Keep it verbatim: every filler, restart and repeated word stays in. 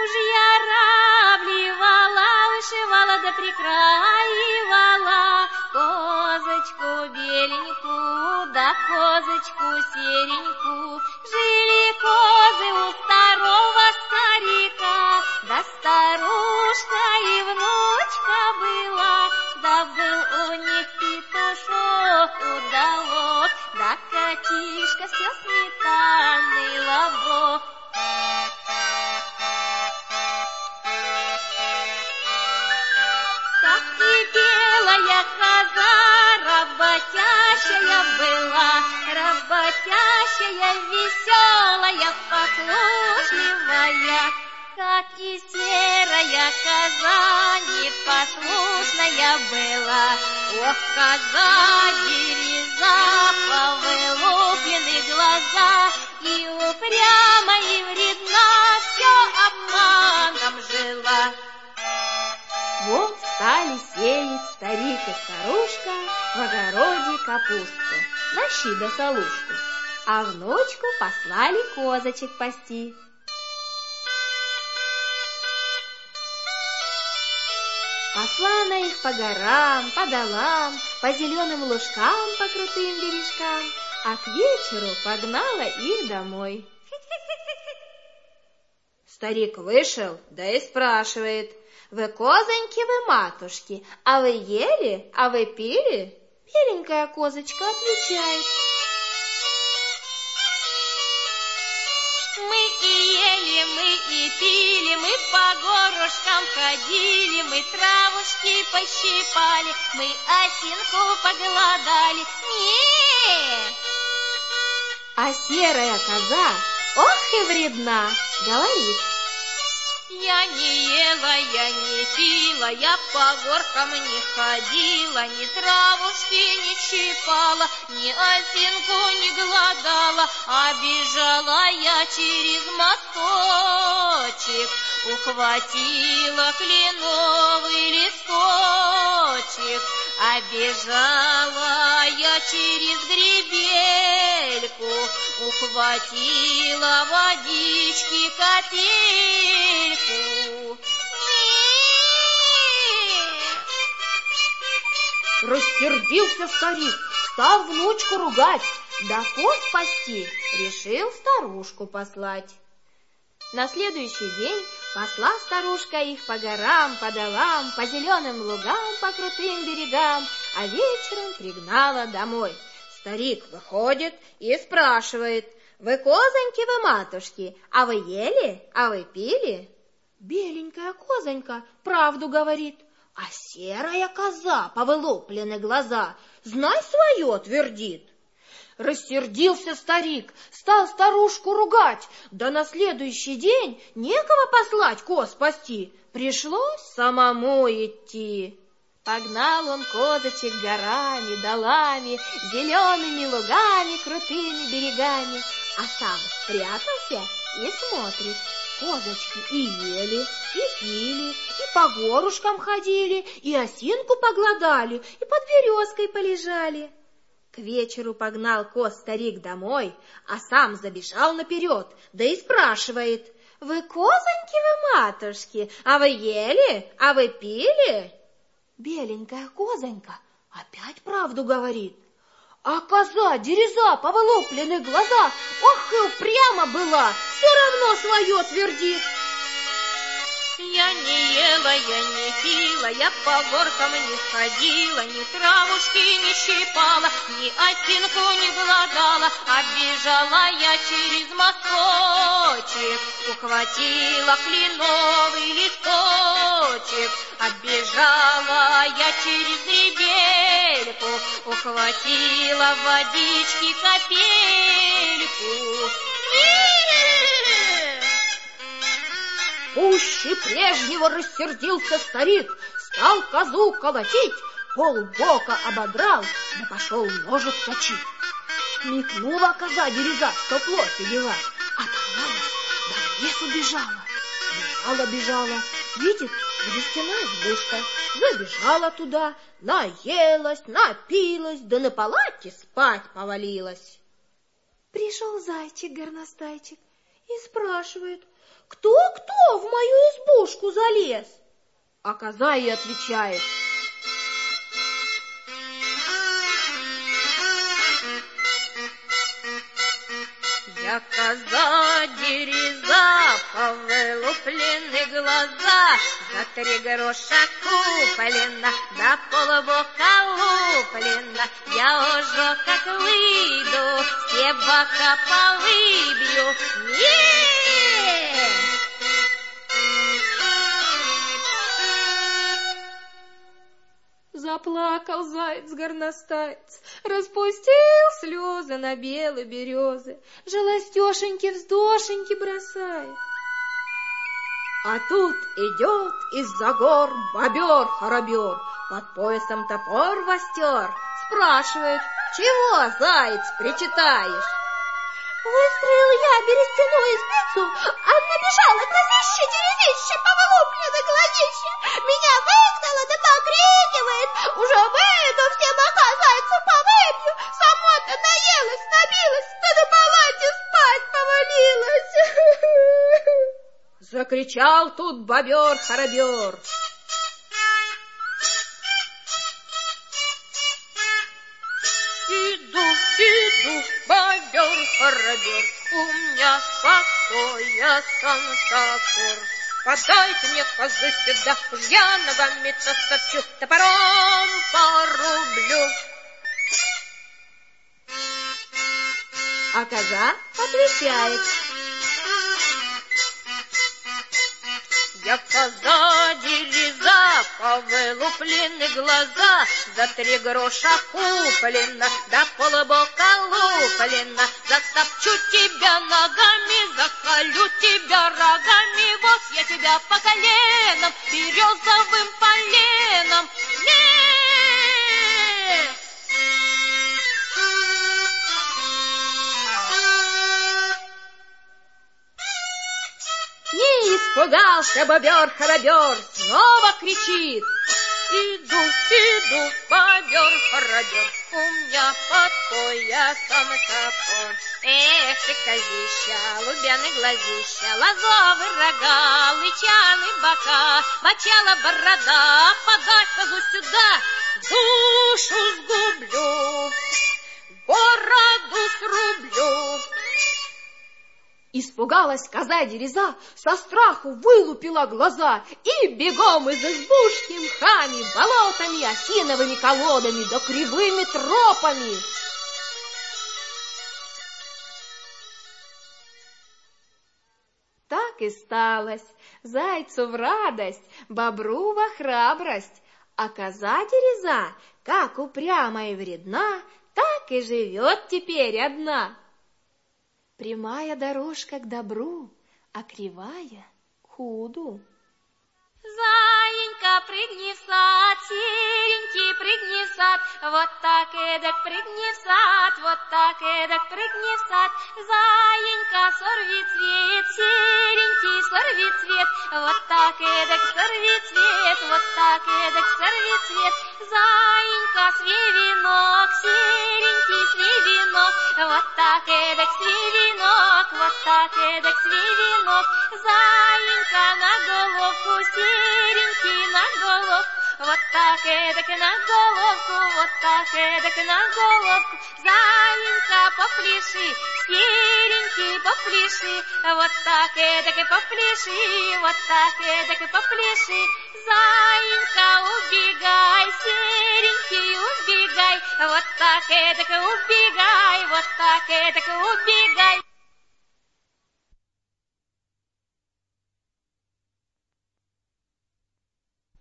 кружья равливала, вышивала да прикраивала козочку беленькую, да козочку серенькую. Жили козы у старого старика, да старушка и внучка была, да был у них петушок удалок, да котишка все сметанный лобок. Так и белая коза работящая была, работящая, веселая, послушливая, как и серая коза непослушная была. Ох, коза дереза, повылуплены глаза, и упряма, и вредна, все обманом жила. Вот стали сеять старик и старушка в огороде капустку, на щи да солушку, а внучку послали козочек пасти. Посла она их по горам, по долам, по зеленым лужкам, по крутым бережкам, а к вечеру погнала их домой. Старик вышел, да и спрашивает: «Вы козоньки, вы матушки, а вы ели, а вы пили?» Беленькая козочка отвечает: «Мы и ели, мы и пили, мы по горушкам ходили, мы травушки пощипали, мы осинку погладали. Не!» А серая коза, ох и вредна, говорит: «Я не ела, я не пила, я по горкам не ходила, ни травушки не щипала, ни осинку не гладала, а бежала я через мосточек, ухватила кленовый листочек, а бежала я через гребельку, ухватила водички капельку». Рассердился старик, стал внучку ругать, да коз спасти решил старушку послать. На следующий день посла старушка их по горам, по долам, по зеленым лугам, по крутым берегам, а вечером пригнала домой. Старик выходит и спрашивает: «Вы козоньки, вы матушки, а вы ели, а вы пили?» Беленькая козонька правду говорит, а серая коза, повылуплены глаза, знай свое, твердит. Рассердился старик, стал старушку ругать, да на следующий день некого послать коз спасти, пришлось самому идти. Погнал он козочек горами, долами, зелеными лугами, крутыми берегами, а сам спрятался и смотрит. Козочки и ели, и пили, и по горушкам ходили, и осинку погладали, и под березкой полежали. К вечеру погнал коз старик домой, а сам забежал наперед, да и спрашивает: «Вы козоньки, вы матушки, а вы ели, а вы пили?» Беленькая козонька опять правду говорит, а коза, дереза, повылуплены глаза, ох и упрямо была, все равно свое твердит. Я не ела, я не пила, я по горкам не ходила, ни травушки не щипала, ни осинку не гладала, а бежала я через мосточек, ухватила кленовый листочек, а бежала я через гребельку, ухватила водички капельку. Пуще прежнего рассердился старик, стал козу колотить, полбока ободрал, да пошел ножик точить. Микнула коза дереза, что плохи дела, оторвалась, да в лес убежала. Бежала, бежала, видит, где стена избушка, забежала туда, наелась, напилась, да на палате спать повалилась. Пришел зайчик-горностайчик и спрашивает: кто-кто в мою избушку залез? А коза и отвечает: я коза дереза, повылуплены глаза, за три гроша куплена, за полбока луплена. Я уже как выйду, все бока повыбью. Нет! Заплакал заяц-горностаец, распустил слезы на белой березы, желостешеньки-вздошеньки бросает. А тут идет из-за гор бобер-хоробер, под поясом топор востер, спрашивает: чего, заяц, причитаешь? Выстроил я берестяную избицу, а набежала козище, деревище, повылуплены глазище. Меня выгнала да покрикивает: уже выйду, все бока зайцу повыбью. Сама-то наелась, набилась, да на палате спать повалилась. Закричал тут бобер-хоробер. Иду, иду, бобер-хоробер, у меня покоя сам топор. Подайте мне козу сюда, я ногами-то стопчу, топором порублю. А коза отвечает: я коза дереза, повылуплены глаза, за три гроша куплена, да полбока луплена. Затопчу тебя ногами, заколю тебя рогами, вот я тебя по коленам березовым поленом. Нет! Не испугался бобер-хоробер, снова кричит: иду, иду, бобер-хоробер, у меня под поясом топор. Эх ты, козища, лубяны глазища, лозовые рога, лычаны бока, мочала борода, подай козу сюда, душу сгублю, бороду срублю. Испугалась коза-дереза, со страху вылупила глаза и бегом из избушки мхами, болотами, осиновыми колодами да кривыми тропами. Так и сталось, зайцу в радость, бобру во храбрость, а коза-дереза, как упряма и вредна, так и живет теперь одна. Прямая дорожка к добру, а кривая к худу. Заинька, прыгни в сад, серенький, прыгни в сад, вот так эдак прыгни в сад, вот так эдак прыгни в сад. Заинька, сорви цвет, серенький, сорви цвет, вот так эдак сорви цвет, вот так эдак сорви цвет. Заинька, свей венок, серенький, свей венок, вот так эдак свей венок, вот так эдак свей венок. Заинька, на головку, серенький, на головку, вот так эдак на головку, вот так эдак на головку. Заинька, попляши, серенький, попляши, вот так эдак и попляши, вот так эдак и попляши. Заинька, убегай, серенький, убегай, вот так эдак убегай, вот так эдак убегай.